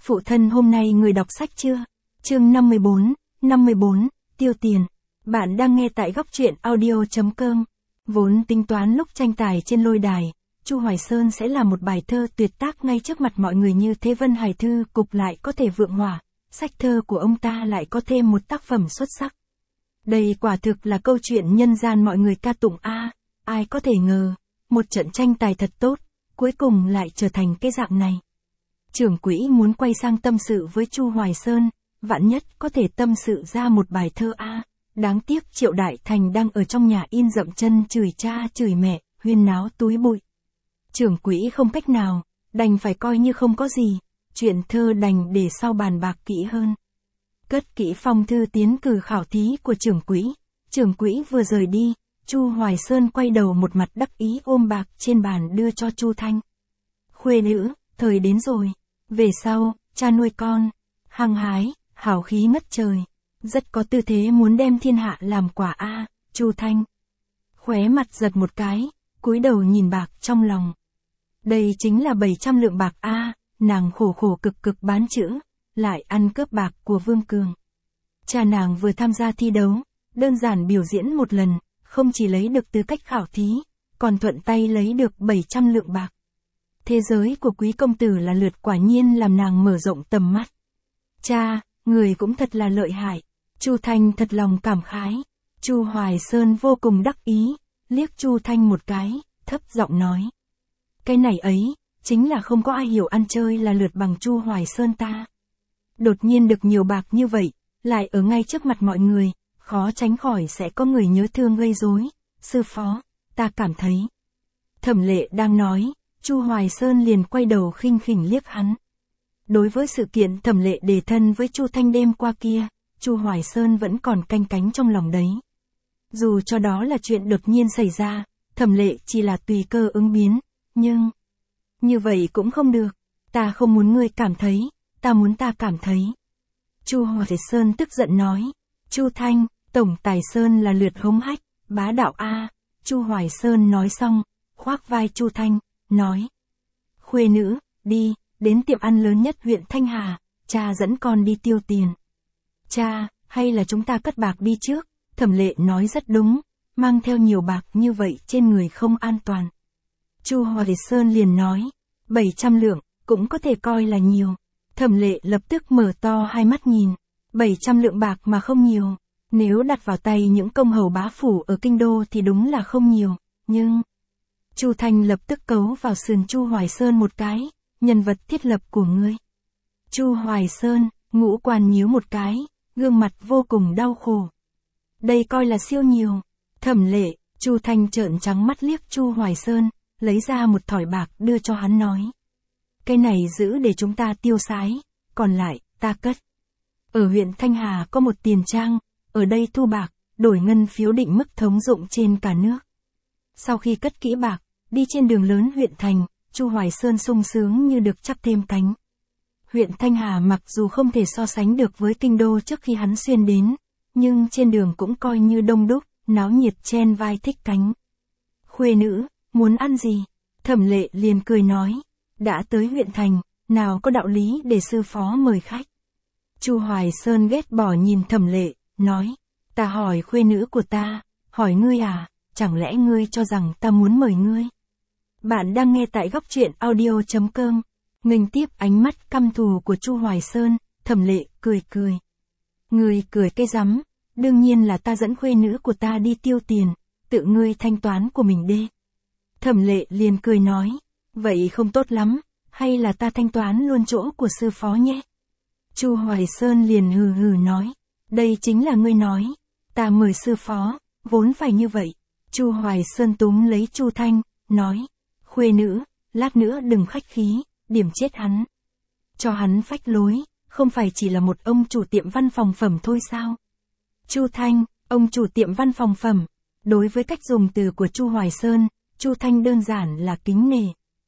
Phụ thân hôm nay người đọc sách chưa? Chương 54, tiêu tiền. Bạn đang nghe tại góc truyện audio.com. Vốn tính toán lúc tranh tài trên lôi đài, Chu Hoài Sơn sẽ là một bài thơ tuyệt tác ngay trước mặt mọi người như thế, Vân Hải Thư cục lại có thể vượng hỏa, sách thơ của ông ta lại có thêm một tác phẩm xuất sắc. Đây quả thực là câu chuyện nhân gian mọi người ca tụng a. Ai có thể ngờ, một trận tranh tài thật tốt, cuối cùng lại trở thành cái dạng này. Trưởng quỹ muốn quay sang tâm sự với Chu Hoài Sơn, vạn nhất có thể tâm sự ra một bài thơ a. Đáng tiếc Triệu Đại Thành đang ở trong nhà in dậm chân chửi cha chửi mẹ, huyên náo túi bụi. Trưởng quỹ không cách nào, đành phải coi như không có gì, chuyện thơ đành để sau bàn bạc kỹ hơn. Cất kỹ phong thư tiến cử khảo thí của trưởng quỹ vừa rời đi, Chu Hoài Sơn quay đầu một mặt đắc ý ôm bạc trên bàn đưa cho Chu Thanh. Khuê nữ, thời đến rồi, về sau, cha nuôi con, hăng hái, hào khí ngất trời, rất có tư thế muốn đem thiên hạ làm quả a. Chu Thanh khóe mặt giật một cái, cúi đầu nhìn bạc trong lòng. Đây chính là 700 lượng bạc a. Nàng khổ khổ cực cực bán chữ, lại ăn cướp bạc của Vương Cường. Cha nàng vừa tham gia thi đấu, đơn giản biểu diễn một lần, không chỉ lấy được tư cách khảo thí, còn thuận tay lấy được 700 lượng bạc. Thế giới của quý công tử là lượt, quả nhiên làm nàng mở rộng tầm mắt. Cha, người cũng thật là lợi hại. Chu Thanh thật lòng cảm khái. Chu Hoài Sơn vô cùng đắc ý, liếc Chu Thanh một cái, thấp giọng nói. Cái này ấy, chính là không có ai hiểu ăn chơi là lượt bằng Chu Hoài Sơn ta. Đột nhiên được nhiều bạc như vậy, lại ở ngay trước mặt mọi người, khó tránh khỏi sẽ có người nhớ thương gây rối. Sư phó, ta cảm thấy. Thẩm Lệ đang nói, Chu Hoài Sơn liền quay đầu khinh khỉnh liếc hắn. Đối với sự kiện Thẩm Lệ đề thân với Chu Thanh đêm qua kia, Chu Hoài Sơn vẫn còn canh cánh trong lòng đấy. Dù cho đó là chuyện đột nhiên xảy ra, Thẩm Lệ chỉ là tùy cơ ứng biến, nhưng như vậy cũng không được. Ta không muốn ngươi cảm thấy, ta muốn ta cảm thấy. Chu Hoài Sơn tức giận nói. Chu Thanh, tổng tài Sơn là lượt hống hách, bá đạo a. Chu Hoài Sơn nói xong, khoác vai Chu Thanh, nói. Khuê nữ, đi, đến tiệm ăn lớn nhất huyện Thanh Hà, cha dẫn con đi tiêu tiền. Cha, hay là chúng ta cất bạc đi trước, Thẩm Lệ nói rất đúng, mang theo nhiều bạc như vậy trên người không an toàn. Chu Hoài Sơn liền nói, 700 lượng, cũng có thể coi là nhiều. Thẩm Lệ lập tức mở to hai mắt nhìn, 700 lượng bạc mà không nhiều, nếu đặt vào tay những công hầu bá phủ ở kinh đô thì đúng là không nhiều, nhưng... Chu Thanh lập tức cấu vào sườn Chu Hoài Sơn một cái, nhân vật thiết lập của ngươi. Chu Hoài Sơn, ngũ quan nhíu một cái, gương mặt vô cùng đau khổ. Đây coi là siêu nhiều. Thẩm Lệ, Chu Thanh trợn trắng mắt liếc Chu Hoài Sơn, lấy ra một thỏi bạc đưa cho hắn nói. Cái này giữ để chúng ta tiêu xái, còn lại, ta cất. Ở huyện Thanh Hà có một tiền trang, ở đây thu bạc, đổi ngân phiếu định mức thống dụng trên cả nước. Sau khi cất kỹ bạc, đi trên đường lớn huyện thành, Chu Hoài Sơn sung sướng như được chắp thêm cánh. Huyện Thanh Hà mặc dù không thể so sánh được với kinh đô trước khi hắn xuyên đến, nhưng trên đường cũng coi như đông đúc, náo nhiệt chen vai thích cánh. Khuê nữ, muốn ăn gì? Thẩm Lệ liền cười nói, đã tới huyện thành, nào có đạo lý để sư phó mời khách. Chu Hoài Sơn ghét bỏ nhìn Thẩm Lệ, nói, ta hỏi khuê nữ của ta, hỏi ngươi à, chẳng lẽ ngươi cho rằng ta muốn mời ngươi? Bạn đang nghe tại góc truyện audio.com. Nghênh tiếp ánh mắt căm thù của Chu Hoài Sơn, Thẩm Lệ cười cười. Ngươi cười cái rắm, đương nhiên là ta dẫn khuê nữ của ta đi tiêu tiền, tự ngươi thanh toán của mình đi. Thẩm Lệ liền cười nói, vậy không tốt lắm, hay là ta thanh toán luôn chỗ của sư phó nhé. Chu Hoài Sơn liền hừ hừ nói, đây chính là ngươi nói, ta mời sư phó, vốn phải như vậy. Chu Hoài Sơn túm lấy Chu Thanh, nói, khuê nữ, lát nữa đừng khách khí, điểm chết hắn. Cho hắn phách lối, không phải chỉ là một ông chủ tiệm văn phòng phẩm thôi sao? Chu Thanh, ông chủ tiệm văn phòng phẩm. Đối với cách dùng từ của Chu Hoài Sơn, Chu Thanh đơn giản là kính nể.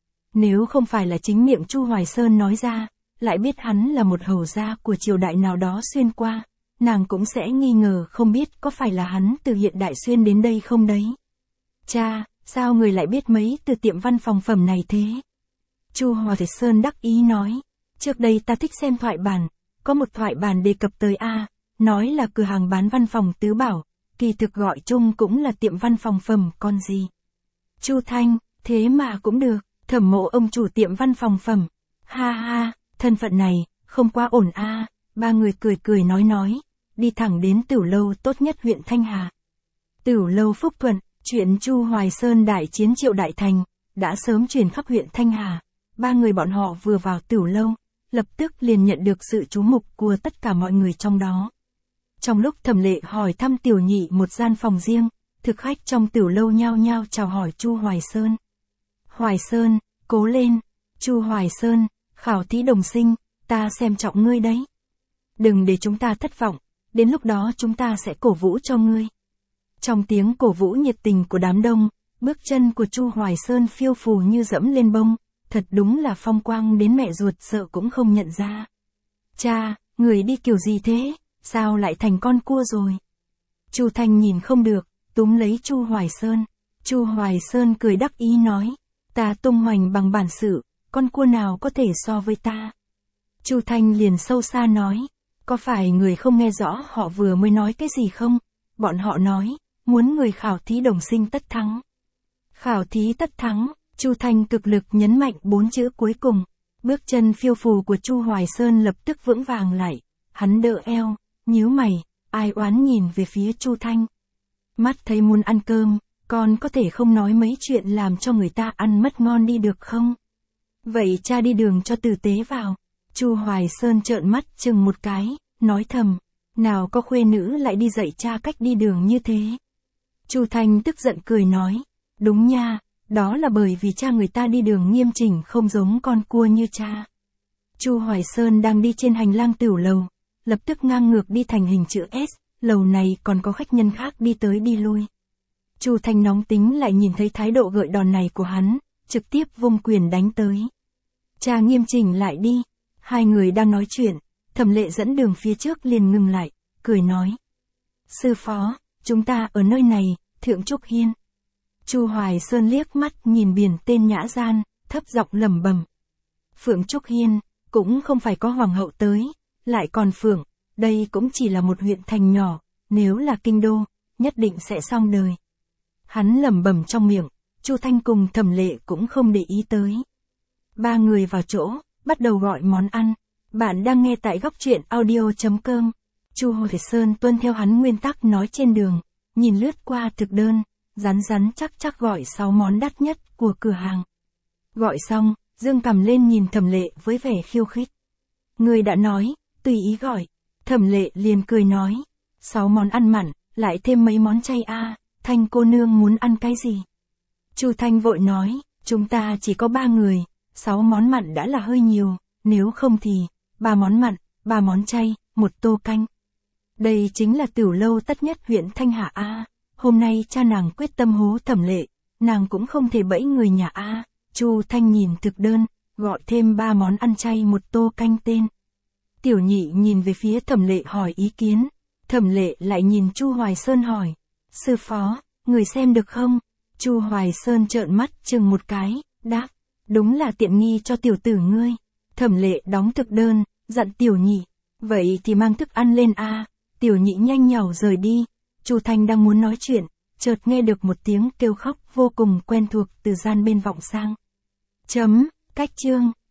Nếu không phải là chính miệng Chu Hoài Sơn nói ra, lại biết hắn là một hầu gia của triều đại nào đó xuyên qua, nàng cũng sẽ nghi ngờ không biết có phải là hắn từ hiện đại xuyên đến đây không đấy. Cha, sao người lại biết mấy từ tiệm văn phòng phẩm này thế? Chu Hoài Sơn đắc ý nói, Trước đây ta thích xem thoại bản, có một thoại bản đề cập tới nói là cửa hàng bán văn phòng tứ bảo, kỳ thực gọi chung cũng là tiệm văn phòng phẩm còn gì. Chu Thanh, thế mà cũng được, thẩm mộ ông chủ tiệm văn phòng phẩm. Ha ha, thân phận này, không quá ổn ba người cười cười nói, đi thẳng đến Tửu lâu tốt nhất huyện Thanh Hà. Tửu lâu Phúc Thuận, chuyện Chu Hoài Sơn đại chiến Triệu Đại Thành, đã sớm truyền khắp huyện Thanh Hà. Ba người bọn họ vừa vào Tửu lâu, lập tức liền nhận được sự chú mục của tất cả mọi người trong đó. Trong lúc Thẩm Lệ hỏi thăm Tiểu Nhị một gian phòng riêng, thực khách trong Tửu lâu nhao nhao chào hỏi Chu Hoài Sơn. Hoài Sơn, cố lên. Chu Hoài Sơn, khảo thí đồng sinh, ta xem trọng ngươi đấy. Đừng để chúng ta thất vọng, đến lúc đó chúng ta sẽ cổ vũ cho ngươi. Trong tiếng cổ vũ nhiệt tình của đám đông, bước chân của Chu Hoài Sơn phiêu phù như dẫm lên bông, thật đúng là phong quang đến mẹ ruột sợ cũng không nhận ra. Cha, người đi kiểu gì thế, sao lại thành con cua rồi? Chu Thanh nhìn không được, túm lấy Chu Hoài Sơn. Chu Hoài Sơn cười đắc ý nói, ta tung hoành bằng bản sự, con cua nào có thể so với ta? Chu Thanh liền sâu xa nói, có phải người không nghe rõ họ vừa mới nói cái gì không? Bọn họ nói, muốn người khảo thí đồng sinh tất thắng. Khảo thí tất thắng, Chu Thanh cực lực nhấn mạnh 4 chữ cuối cùng. Bước chân phiêu phù của Chu Hoài Sơn lập tức vững vàng lại, hắn đỡ eo, nhíu mày, ai oán nhìn về phía Chu Thanh. Mắt thấy muốn ăn cơm, con có thể không nói mấy chuyện làm cho người ta ăn mất ngon đi được không? Vậy cha đi đường cho tử tế vào. Chu Hoài Sơn trợn mắt chừng một cái, nói thầm, nào có khuê nữ lại đi dạy cha cách đi đường như thế. Chu Thanh tức giận cười nói, đúng nha, đó là bởi vì cha người ta đi đường nghiêm chỉnh không giống con cua như cha. Chu Hoài Sơn đang đi trên hành lang Tửu lầu, lập tức ngang ngược đi thành hình chữ S, lầu này còn có khách nhân khác đi tới đi lui. Chu Thanh nóng tính lại nhìn thấy thái độ gợi đòn này của hắn, trực tiếp vung quyền đánh tới. Cha nghiêm chỉnh lại đi. Hai người đang nói chuyện, Thẩm Lệ dẫn đường phía trước liền ngừng lại, cười nói. Sư phó, chúng ta ở nơi này, Thượng Trúc Hiên. Chu Hoài Sơn liếc mắt nhìn biển tên nhã gian, thấp giọng lẩm bẩm. Phượng Trúc Hiên, cũng không phải có hoàng hậu tới, lại còn Phượng, đây cũng chỉ là một huyện thành nhỏ, nếu là kinh đô, nhất định sẽ xong đời. Hắn lẩm bẩm trong miệng, Chu Thanh cùng Thẩm Lệ cũng không để ý tới. Ba người vào chỗ, bắt đầu gọi món ăn. Bạn đang nghe tại góc truyện audio.com. Chu Hoài Sơn tuân theo hắn nguyên tắc nói trên đường, nhìn lướt qua thực đơn, rắn chắc gọi 6 món đắt nhất của cửa hàng. Gọi xong, dương cằm lên nhìn Thẩm Lệ với vẻ khiêu khích. Người đã nói, tùy ý gọi. Thẩm Lệ liền cười nói, 6 món ăn mặn, lại thêm mấy món chay Thanh cô nương muốn ăn cái gì? Chu Thanh vội nói, chúng ta chỉ có 3 người, 6 món mặn đã là hơi nhiều, nếu không thì 3 món mặn, 3 món chay, 1 tô canh. Đây chính là Tửu lâu tất nhất huyện Thanh Hà hôm nay cha nàng quyết tâm hố Thẩm Lệ, nàng cũng không thể bẫy người nhà Chu Thanh nhìn thực đơn, gọi thêm 3 món ăn chay 1 tô canh tên. Tiểu Nhị nhìn về phía Thẩm Lệ hỏi ý kiến, Thẩm Lệ lại nhìn Chu Hoài Sơn hỏi, sư phó, người xem được không? Chu Hoài Sơn trợn mắt chừng một cái, đáp, đúng là tiện nghi cho tiểu tử ngươi. Thẩm Lệ đóng thực đơn, dặn Tiểu Nhị, vậy thì mang thức ăn lên Tiểu Nhị nhanh nhảu rời đi. Chu Thanh đang muốn nói chuyện, chợt nghe được một tiếng kêu khóc vô cùng quen thuộc từ gian bên vọng sang. Cách chương